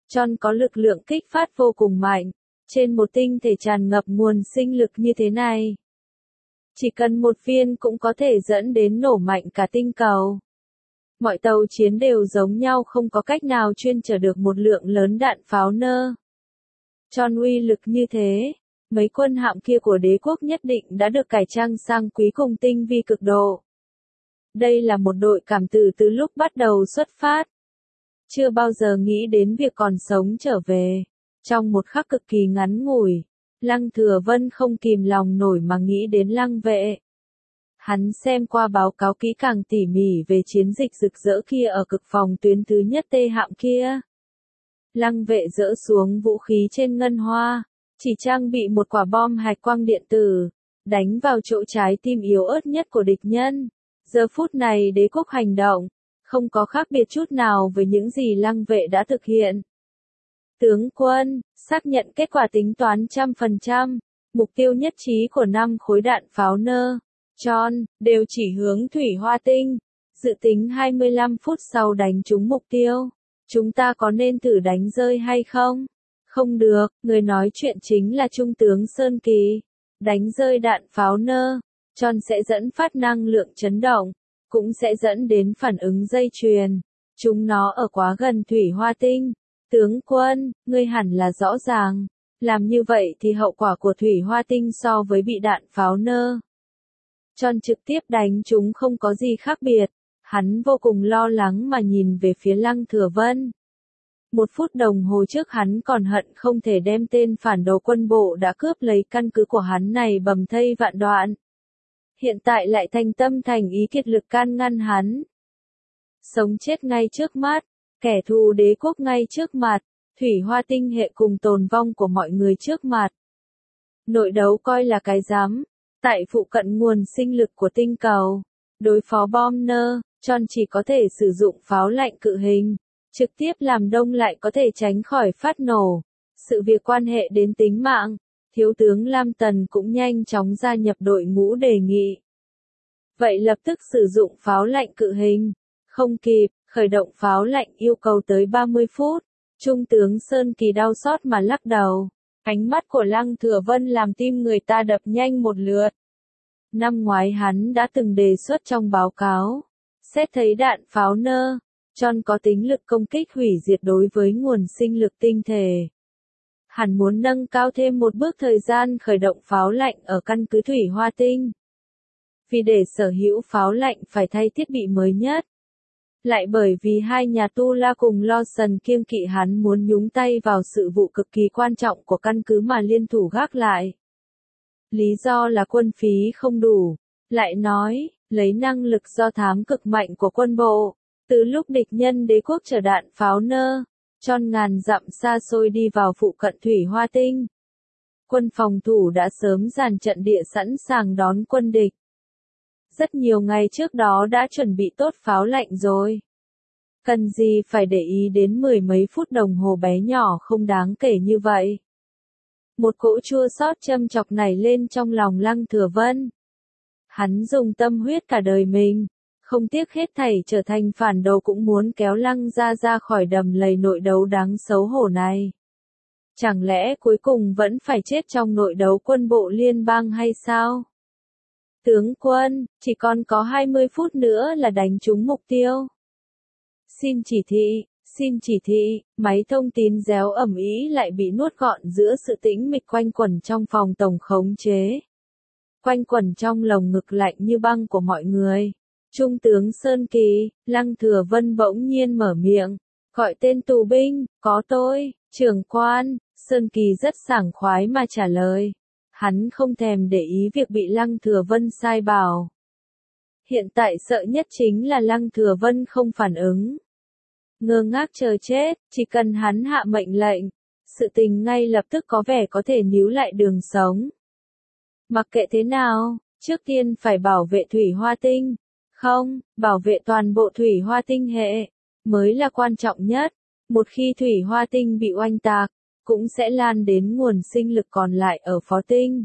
Tròn có lực lượng kích phát vô cùng mạnh. Trên một tinh thể tràn ngập nguồn sinh lực như thế này, chỉ cần một viên cũng có thể dẫn đến nổ mạnh cả tinh cầu. Mọi tàu chiến đều giống nhau, không có cách nào chuyên chở được một lượng lớn đạn pháo nơ. Tròn uy lực như thế, mấy quân hạm kia của đế quốc nhất định đã được cải trang sang quý cùng tinh vi cực độ. Đây là một đội cảm tử từ lúc bắt đầu xuất phát. Chưa bao giờ nghĩ đến việc còn sống trở về. Trong một khắc cực kỳ ngắn ngủi, Lăng Thừa Vân không kìm lòng nổi mà nghĩ đến Lăng Vệ. Hắn xem qua báo cáo kỹ càng tỉ mỉ về chiến dịch rực rỡ kia ở cực phòng tuyến thứ nhất Tê hạm kia. Lăng Vệ dỡ xuống vũ khí trên ngân hoa, chỉ trang bị một quả bom hạch quang điện tử, đánh vào chỗ trái tim yếu ớt nhất của địch nhân. Giờ phút này đế quốc hành động, không có khác biệt chút nào với những gì Lăng Vệ đã thực hiện. Tướng quân, xác nhận kết quả tính toán 100%, mục tiêu nhất trí của 5 khối đạn pháo nơ, tròn, đều chỉ hướng Thủy Hoa Tinh, dự tính 25 phút sau đánh trúng mục tiêu. Chúng ta có nên thử đánh rơi hay không? Không được, người nói chuyện chính là Trung tướng Sơn Kỳ. Đánh rơi đạn pháo nơ, tròn sẽ dẫn phát năng lượng chấn động, cũng sẽ dẫn đến phản ứng dây chuyền. Chúng nó ở quá gần Thủy Hoa Tinh. Tướng quân, ngươi hẳn là rõ ràng. Làm như vậy thì hậu quả của Thủy Hoa Tinh so với bị đạn pháo nơ tròn trực tiếp đánh chúng không có gì khác biệt. Hắn vô cùng lo lắng mà nhìn về phía Lăng Thừa Vân. 1 phút đồng hồ trước hắn còn hận không thể đem tên phản đồ quân bộ đã cướp lấy căn cứ của hắn này bầm thây vạn đoạn. Hiện tại lại thành tâm thành ý kiệt lực can ngăn hắn. Sống chết ngay trước mắt, kẻ thù đế quốc ngay trước mặt, Thủy Hoa Tinh hệ cùng tồn vong của mọi người trước mặt. Nội đấu coi là cái rắm, tại phụ cận nguồn sinh lực của tinh cầu, đối phó bom nơ, tròn chỉ có thể sử dụng pháo lạnh cự hình, trực tiếp làm đông lại có thể tránh khỏi phát nổ. Sự việc quan hệ đến tính mạng, Thiếu tướng Lam Tần cũng nhanh chóng gia nhập đội ngũ đề nghị. Vậy lập tức sử dụng pháo lạnh cự hình. Không kịp, khởi động pháo lạnh yêu cầu tới 30 phút. Trung tướng Sơn Kỳ đau xót mà lắc đầu. Ánh mắt của Lăng Thừa Vân làm tim người ta đập nhanh một lượt. Năm ngoái hắn đã từng đề xuất trong báo cáo. Xét thấy đạn pháo nơ, tròn có tính lực công kích hủy diệt đối với nguồn sinh lực tinh thể. Hắn muốn nâng cao thêm một bước thời gian khởi động pháo lạnh ở căn cứ Thủy Hoa Tinh. Vì để sở hữu pháo lạnh phải thay thiết bị mới nhất. Lại bởi vì hai nhà Tu La cùng Lawson kiêng kỵ hắn muốn nhúng tay vào sự vụ cực kỳ quan trọng của căn cứ mà liên thủ gác lại. Lý do là quân phí không đủ. Lại nói, lấy năng lực do thám cực mạnh của quân bộ, từ lúc địch nhân đế quốc chở đạn pháo nơ, tròn ngàn dặm xa xôi đi vào phụ cận Thủy Hoa Tinh. Quân phòng thủ đã sớm dàn trận địa sẵn sàng đón quân địch. Rất nhiều ngày trước đó đã chuẩn bị tốt pháo lạnh rồi. Cần gì phải để ý đến 10 mấy phút đồng hồ bé nhỏ không đáng kể như vậy. Một cỗ chua xót châm chọc nảy lên trong lòng Lăng Thừa Vân. Hắn dùng tâm huyết cả đời mình, không tiếc hết thảy trở thành phản đồ cũng muốn kéo Lăng ra khỏi đầm lầy nội đấu đáng xấu hổ này. Chẳng lẽ cuối cùng vẫn phải chết trong nội đấu quân bộ liên bang hay sao? Tướng quân, chỉ còn có 20 phút nữa là đánh trúng mục tiêu. Xin chỉ thị, máy thông tin réo ầm ĩ lại bị nuốt gọn giữa sự tĩnh mịch quanh quẩn trong phòng tổng khống chế. Quanh quẩn trong lồng ngực lạnh như băng của mọi người. Trung tướng Sơn Kỳ, Lăng Thừa Vân bỗng nhiên mở miệng, gọi tên tù binh, có tôi, trưởng quan. Sơn Kỳ rất sảng khoái mà trả lời. Hắn không thèm để ý việc bị Lăng Thừa Vân sai bảo. Hiện tại sợ nhất chính là Lăng Thừa Vân không phản ứng. Ngơ ngác chờ chết, chỉ cần hắn hạ mệnh lệnh, sự tình ngay lập tức có vẻ có thể níu lại đường sống. Mặc kệ thế nào, trước tiên phải bảo vệ Thủy Hoa Tinh. Không, bảo vệ toàn bộ Thủy Hoa Tinh hệ, mới là quan trọng nhất. Một khi Thủy Hoa Tinh bị oanh tạc, cũng sẽ lan đến nguồn sinh lực còn lại ở Phó Tinh.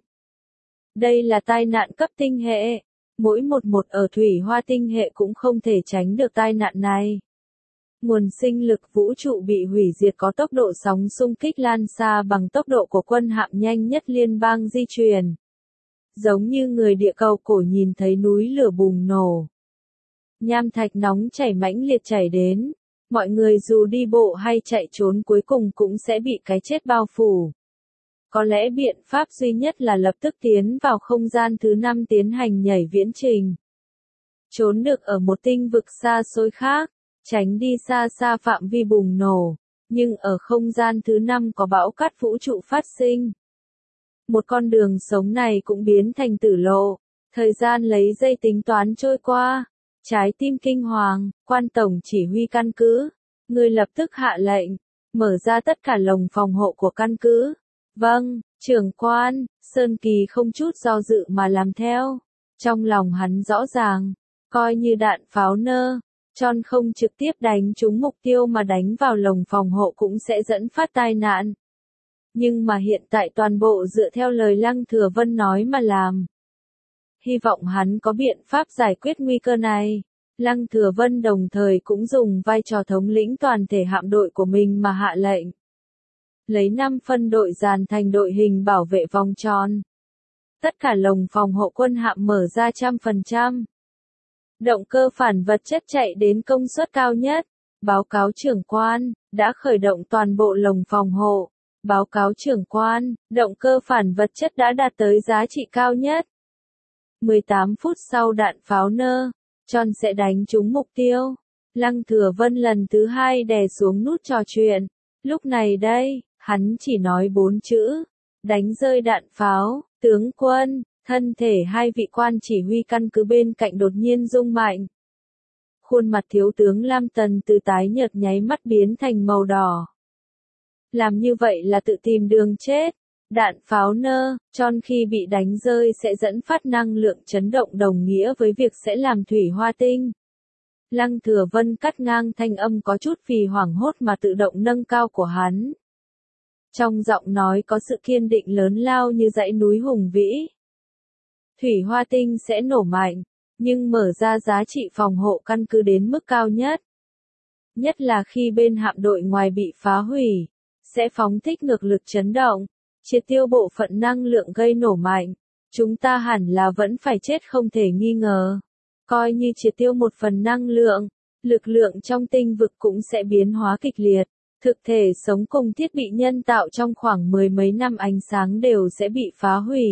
Đây là tai nạn cấp tinh hệ. Mỗi một ở Thủy Hoa Tinh hệ cũng không thể tránh được tai nạn này. Nguồn sinh lực vũ trụ bị hủy diệt có tốc độ sóng xung kích lan xa bằng tốc độ của quân hạm nhanh nhất liên bang di chuyển. Giống như người địa cầu cổ nhìn thấy núi lửa bùng nổ. Nham thạch nóng chảy mãnh liệt chảy đến. Mọi người dù đi bộ hay chạy trốn cuối cùng cũng sẽ bị cái chết bao phủ. Có lẽ biện pháp duy nhất là lập tức tiến vào không gian thứ 5 tiến hành nhảy viễn trình. Trốn được ở một tinh vực xa xôi khác, tránh đi xa xa phạm vi bùng nổ, nhưng ở không gian thứ 5 có bão cát vũ trụ phát sinh. Một con đường sống này cũng biến thành tử lộ, thời gian lấy giây tính toán trôi qua, trái tim kinh hoàng, quan tổng chỉ huy căn cứ, người lập tức hạ lệnh, mở ra tất cả lồng phòng hộ của căn cứ. Vâng, trưởng quan, Sơn Kỳ không chút do dự mà làm theo. Trong lòng hắn rõ ràng, coi như đạn pháo nơ, John không trực tiếp đánh trúng mục tiêu mà đánh vào lồng phòng hộ cũng sẽ dẫn phát tai nạn. Nhưng mà hiện tại toàn bộ dựa theo lời Lăng Thừa Vân nói mà làm. Hy vọng hắn có biện pháp giải quyết nguy cơ này. Lăng Thừa Vân đồng thời cũng dùng vai trò thống lĩnh toàn thể hạm đội của mình mà hạ lệnh. Lấy 5 phân đội dàn thành đội hình bảo vệ vòng tròn. Tất cả lồng phòng hộ quân hạm mở ra 100%. Động cơ phản vật chất chạy đến công suất cao nhất. Báo cáo trưởng quan, đã khởi động toàn bộ lồng phòng hộ. Báo cáo trưởng quan, động cơ phản vật chất đã đạt tới giá trị cao nhất. 18 phút sau đạn pháo nơ, John sẽ đánh trúng mục tiêu. Lăng Thừa Vân lần thứ 2 đè xuống nút trò chuyện. Lúc này đây, hắn chỉ nói 4 chữ. Đánh rơi đạn pháo, tướng quân, thân thể hai vị quan chỉ huy căn cứ bên cạnh đột nhiên rung mạnh. Khuôn mặt thiếu tướng Lam Tần từ tái nhợt nháy mắt biến thành màu đỏ. Làm như vậy là tự tìm đường chết. Đạn pháo nơ, John khi bị đánh rơi sẽ dẫn phát năng lượng chấn động đồng nghĩa với việc sẽ làm thủy hoa tinh. Lăng Thừa Vân cắt ngang thanh âm có chút vì hoảng hốt mà tự động nâng cao của hắn. Trong giọng nói có sự kiên định lớn lao như dãy núi hùng vĩ. Thủy hoa tinh sẽ nổ mạnh, nhưng mở ra giá trị phòng hộ căn cứ đến mức cao nhất. Nhất là khi bên hạm đội ngoài bị phá hủy, sẽ phóng thích ngược lực chấn động, triệt tiêu bộ phận năng lượng gây nổ mạnh. Chúng ta hẳn là vẫn phải chết không thể nghi ngờ. Coi như triệt tiêu một phần năng lượng, lực lượng trong tinh vực cũng sẽ biến hóa kịch liệt. Thực thể sống cùng thiết bị nhân tạo trong khoảng 10 mấy năm ánh sáng đều sẽ bị phá hủy.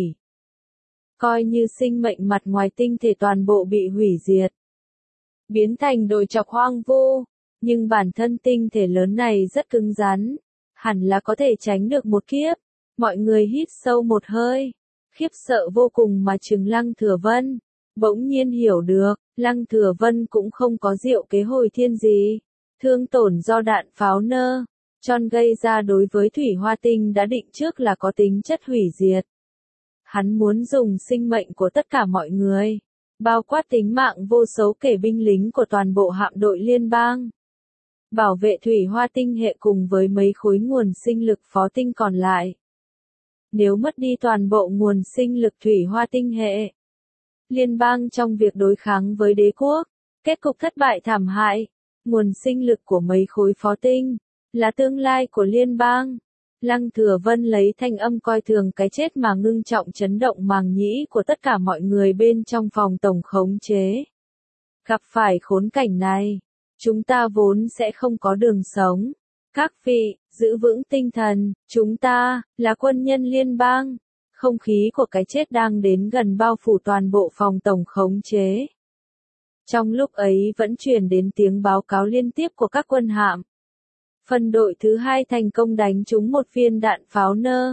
Coi như sinh mệnh mặt ngoài tinh thể toàn bộ bị hủy diệt. Biến thành đồi trọc hoang vu. Nhưng bản thân tinh thể lớn này rất cứng rắn. Hẳn là có thể tránh được một kiếp. Mọi người hít sâu một hơi. Khiếp sợ vô cùng mà trừng Lăng Thừa Vân. Bỗng nhiên hiểu được, Lăng Thừa Vân cũng không có diệu kế hồi thiên gì. Thương tổn do đạn pháo nơ, John gây ra đối với thủy hoa tinh đã định trước là có tính chất hủy diệt. Hắn muốn dùng sinh mệnh của tất cả mọi người, bao quát tính mạng vô số kể binh lính của toàn bộ hạm đội liên bang. Bảo vệ thủy hoa tinh hệ cùng với mấy khối nguồn sinh lực phó tinh còn lại. Nếu mất đi toàn bộ nguồn sinh lực thủy hoa tinh hệ, liên bang trong việc đối kháng với đế quốc, kết cục thất bại thảm hại. Nguồn sinh lực của mấy khối phó tinh, là tương lai của liên bang. Lăng Thừa Vân lấy thanh âm coi thường cái chết mà ngưng trọng chấn động màng nhĩ của tất cả mọi người bên trong phòng tổng khống chế. Gặp phải khốn cảnh này, chúng ta vốn sẽ không có đường sống. Các vị, giữ vững tinh thần, chúng ta, là quân nhân liên bang. Không khí của cái chết đang đến gần bao phủ toàn bộ phòng tổng khống chế. Trong lúc ấy vẫn truyền đến tiếng báo cáo liên tiếp của các quân hạm. Phân đội thứ 2 thành công đánh trúng một viên đạn pháo nơ.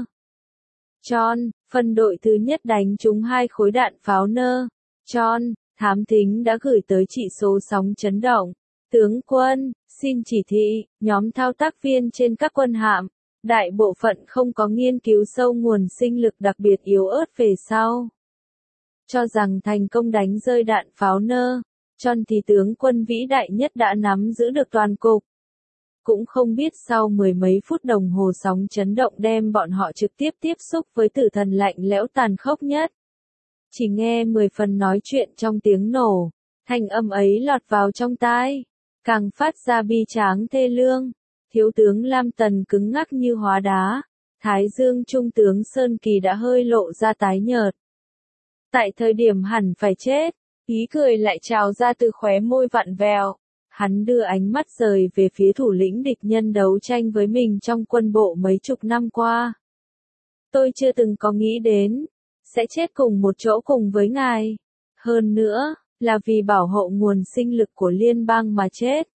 John, phân đội thứ nhất đánh trúng 2 khối đạn pháo nơ. John, thám thính đã gửi tới chỉ số sóng chấn động. Tướng quân, xin chỉ thị, nhóm thao tác viên trên các quân hạm. Đại bộ phận không có nghiên cứu sâu nguồn sinh lực đặc biệt yếu ớt về sau. Cho rằng thành công đánh rơi đạn pháo nơ. John thì tướng quân vĩ đại nhất đã nắm giữ được toàn cục. Cũng không biết sau 10 mấy phút đồng hồ sóng chấn động đem bọn họ trực tiếp tiếp xúc với tử thần lạnh lẽo tàn khốc nhất. Chỉ nghe 10 phần nói chuyện trong tiếng nổ, thanh âm ấy lọt vào trong tai. càng phát ra bi tráng thê lương. Thiếu tướng Lam Tần cứng ngắc như hóa đá, thái dương trung tướng Sơn Kỳ đã hơi lộ ra tái nhợt. Tại thời điểm hẳn phải chết, ý cười lại trào ra từ khóe môi vặn vẹo. Hắn đưa ánh mắt rời về phía thủ lĩnh địch nhân đấu tranh với mình trong quân bộ mấy chục năm qua. Tôi chưa từng có nghĩ đến, sẽ chết cùng một chỗ cùng với ngài. Hơn nữa, là vì bảo hộ nguồn sinh lực của liên bang mà chết.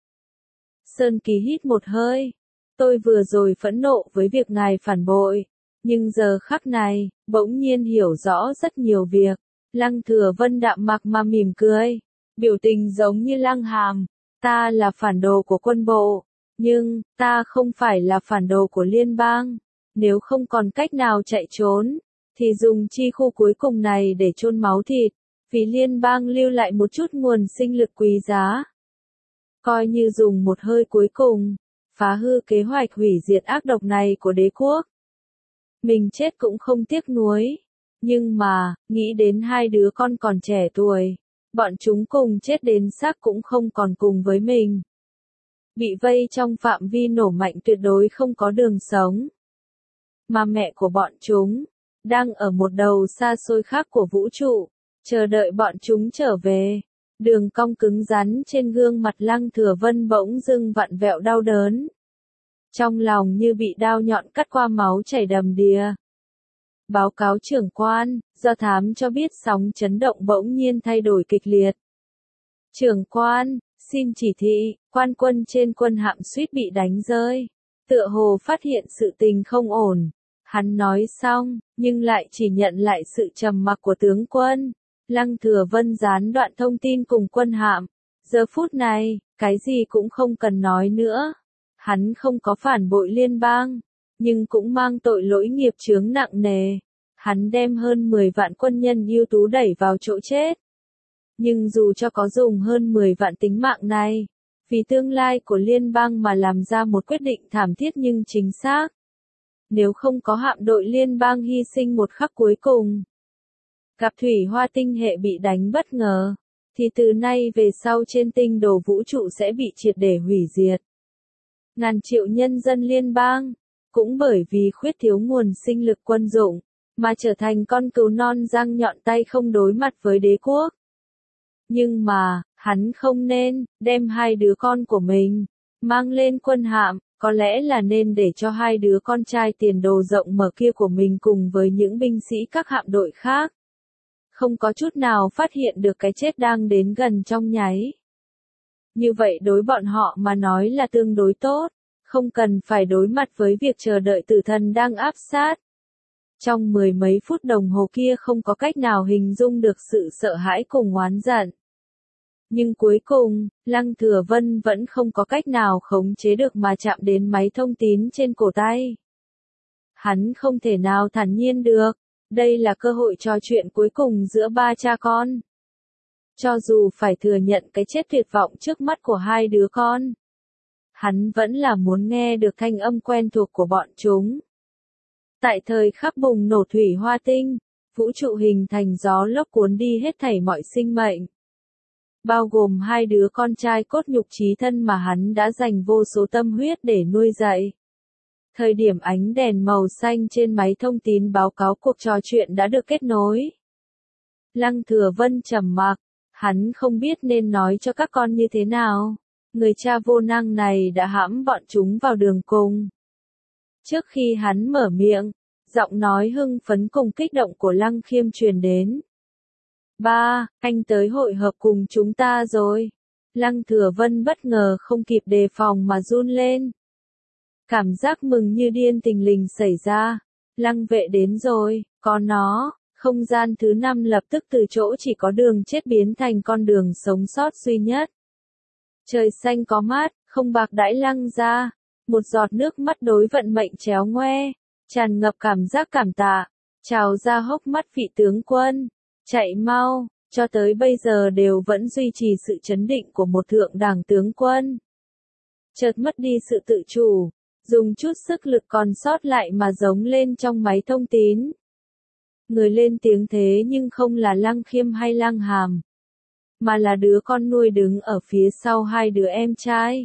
Sơn Kỳ hít một hơi. Tôi vừa rồi phẫn nộ với việc ngài phản bội, nhưng giờ khắc này, bỗng nhiên hiểu rõ rất nhiều việc. Lăng Thừa Vân đạm mạc mà mỉm cười, biểu tình giống như Lăng Hàm. Ta là phản đồ của quân bộ, nhưng, ta không phải là phản đồ của liên bang. Nếu không còn cách nào chạy trốn, thì dùng chi khu cuối cùng này để chôn máu thịt, vì liên bang lưu lại một chút nguồn sinh lực quý giá. Coi như dùng một hơi cuối cùng, phá hư kế hoạch hủy diệt ác độc này của đế quốc. Mình chết cũng không tiếc nuối. Nhưng mà, nghĩ đến hai đứa con còn trẻ tuổi, bọn chúng cùng chết đến xác cũng không còn cùng với mình. Bị vây trong phạm vi nổ mạnh tuyệt đối không có đường sống. Mà mẹ của bọn chúng, đang ở một đầu xa xôi khác của vũ trụ, chờ đợi bọn chúng trở về. Đường cong cứng rắn trên gương mặt Lăng Thừa Vân bỗng dưng vặn vẹo đau đớn. Trong lòng như bị đao nhọn cắt qua, máu chảy đầm đìa. Báo cáo trưởng quan, do thám cho biết sóng chấn động bỗng nhiên thay đổi kịch liệt. Trưởng quan, xin chỉ thị, quan quân trên quân hạm suýt bị đánh rơi. Tựa hồ phát hiện sự tình không ổn. Hắn nói xong, nhưng lại chỉ nhận lại sự trầm mặc của tướng quân. Lăng Thừa Vân gián đoạn thông tin cùng quân hạm. Giờ phút này, cái gì cũng không cần nói nữa. Hắn không có phản bội liên bang, nhưng cũng mang tội lỗi nghiệp chướng nặng nề. Hắn đem hơn 10 vạn quân nhân ưu tú đẩy vào chỗ chết. Nhưng dù cho có dùng hơn 10 vạn tính mạng này, vì tương lai của liên bang mà làm ra một quyết định thảm thiết nhưng chính xác. Nếu không có hạm đội liên bang hy sinh một khắc cuối cùng, gặp thủy hoa tinh hệ bị đánh bất ngờ, thì từ nay về sau trên tinh đồ vũ trụ sẽ bị triệt để hủy diệt. Ngàn triệu nhân dân liên bang, cũng bởi vì khuyết thiếu nguồn sinh lực quân dụng, mà trở thành con cừu non răng nhọn tay không đối mặt với đế quốc. Nhưng mà, hắn không nên đem hai đứa con của mình mang lên quân hạm, có lẽ là nên để cho hai đứa con trai tiền đồ rộng mở kia của mình cùng với những binh sĩ các hạm đội khác. Không có chút nào phát hiện được cái chết đang đến gần trong nháy. Như vậy đối bọn họ mà nói là tương đối tốt, không cần phải đối mặt với việc chờ đợi tử thần đang áp sát. Trong mười mấy phút đồng hồ kia không có cách nào hình dung được sự sợ hãi cùng oán giận. Nhưng cuối cùng, Lăng Thừa Vân vẫn không có cách nào khống chế được mà chạm đến máy thông tín trên cổ tay. Hắn không thể nào thản nhiên được, đây là cơ hội trò chuyện cuối cùng giữa ba cha con. Cho dù phải thừa nhận cái chết tuyệt vọng trước mắt của hai đứa con, hắn vẫn là muốn nghe được thanh âm quen thuộc của bọn chúng. Tại thời khắc bùng nổ thủy hoa tinh, vũ trụ hình thành gió lốc cuốn đi hết thảy mọi sinh mệnh. Bao gồm hai đứa con trai cốt nhục chí thân mà hắn đã dành vô số tâm huyết để nuôi dạy. Thời điểm ánh đèn màu xanh trên máy thông tín báo cáo cuộc trò chuyện đã được kết nối. Lăng Thừa Vân trầm mặc, hắn không biết nên nói cho các con như thế nào. Người cha vô năng này đã hãm bọn chúng vào đường cùng. Trước khi hắn mở miệng, giọng nói hưng phấn cùng kích động của Lăng Khiêm truyền đến. Ba, anh tới hội hợp cùng chúng ta rồi. Lăng Thừa Vân bất ngờ không kịp đề phòng mà run lên. Cảm giác mừng như điên thình lình xảy ra. Lăng vệ đến rồi, có nó. Không gian thứ 5 lập tức từ chỗ chỉ có đường chết biến thành con đường sống sót duy nhất. Trời xanh có mát, không bạc đãi Lăng ra. Một giọt nước mắt đối vận mệnh chéo ngoe, tràn ngập cảm giác cảm tạ, trào ra hốc mắt vị tướng quân. Chạy mau, cho tới bây giờ đều vẫn duy trì sự chấn định của một thượng đẳng tướng quân. Chợt mất đi sự tự chủ, dùng chút sức lực còn sót lại mà giống lên trong máy thông tín. Người lên tiếng thế nhưng không là Lăng Khiêm hay Lăng Hàm. mà là đứa con nuôi đứng ở phía sau hai đứa em trai.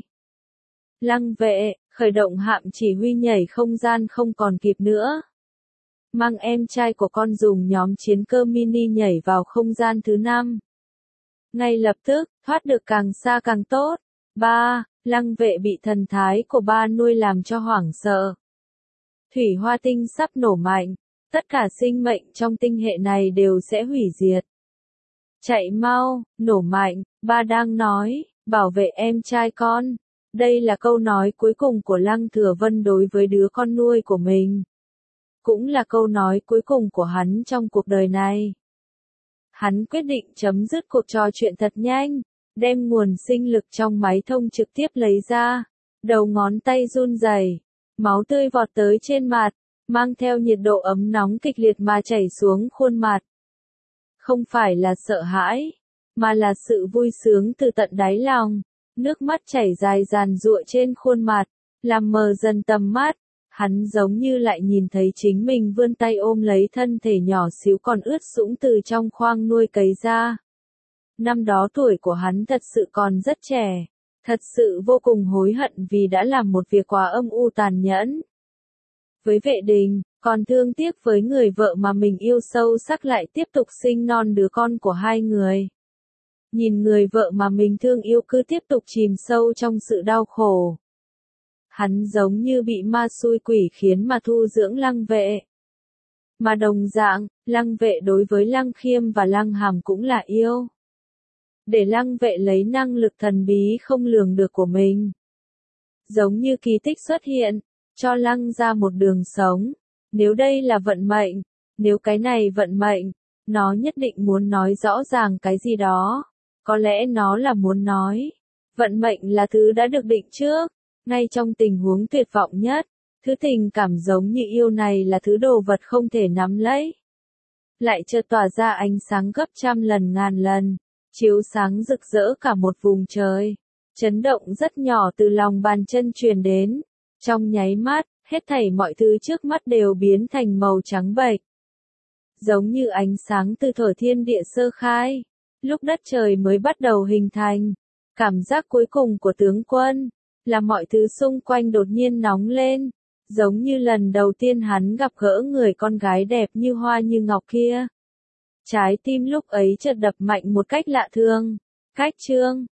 Lăng Vệ, khởi động hạm chỉ huy nhảy không gian không còn kịp nữa. Mang em trai của con dùng nhóm chiến cơ mini nhảy vào không gian thứ 5. Ngay lập tức, thoát được càng xa càng tốt. 3. Lăng Vệ bị thần thái của ba nuôi làm cho hoảng sợ. Thủy Hoa Tinh sắp nổ mạnh, tất cả sinh mệnh trong tinh hệ này đều sẽ hủy diệt. Chạy mau, nổ mạnh, ba đang nói, bảo vệ em trai con. Đây là câu nói cuối cùng của Lăng Thừa Vân đối với đứa con nuôi của mình. Cũng là câu nói cuối cùng của hắn trong cuộc đời này. Hắn quyết định chấm dứt cuộc trò chuyện thật nhanh, đem nguồn sinh lực trong máy thông trực tiếp lấy ra. Đầu ngón tay run rẩy, máu tươi vọt tới trên mặt, mang theo nhiệt độ ấm nóng kịch liệt mà chảy xuống khuôn mặt. Không phải là sợ hãi, mà là sự vui sướng từ tận đáy lòng. Nước mắt chảy dài dàn giụa trên khuôn mặt, làm mờ dần tầm mắt. Hắn giống như lại nhìn thấy chính mình vươn tay ôm lấy thân thể nhỏ xíu còn ướt sũng từ trong khoang nuôi cấy ra. Năm đó tuổi của hắn thật sự còn rất trẻ, thật sự vô cùng hối hận vì đã làm một việc quá âm u tàn nhẫn. Với Vệ Đình, còn thương tiếc với người vợ mà mình yêu sâu sắc lại tiếp tục sinh non đứa con của hai người. Nhìn người vợ mà mình thương yêu cứ tiếp tục chìm sâu trong sự đau khổ. Hắn giống như bị ma xui quỷ khiến mà thu dưỡng Lăng Vệ. Mà đồng dạng, Lăng Vệ đối với Lăng Khiêm và Lăng Hàm cũng là yêu. Để Lăng Vệ lấy năng lực thần bí không lường được của mình. Giống như kỳ tích xuất hiện, cho Lăng ra một đường sống. Nếu đây là vận mệnh, nếu cái này vận mệnh, nó nhất định muốn nói rõ ràng cái gì đó. Có lẽ nó là muốn nói, vận mệnh là thứ đã được định trước. Ngay trong tình huống tuyệt vọng nhất, thứ tình cảm giống như yêu này là thứ đồ vật không thể nắm lấy. Lại chợt tỏa ra ánh sáng gấp trăm lần ngàn lần, chiếu sáng rực rỡ cả một vùng trời. Chấn động rất nhỏ từ lòng bàn chân truyền đến. Trong nháy mắt, hết thảy mọi thứ trước mắt đều biến thành màu trắng bệch. Giống như ánh sáng từ thuở thiên địa sơ khai, lúc đất trời mới bắt đầu hình thành. Cảm giác cuối cùng của tướng quân là mọi thứ xung quanh đột nhiên nóng lên, giống như lần đầu tiên hắn gặp gỡ người con gái đẹp như hoa như ngọc kia. Trái tim lúc ấy chợt đập mạnh một cách lạ thường. Cách chương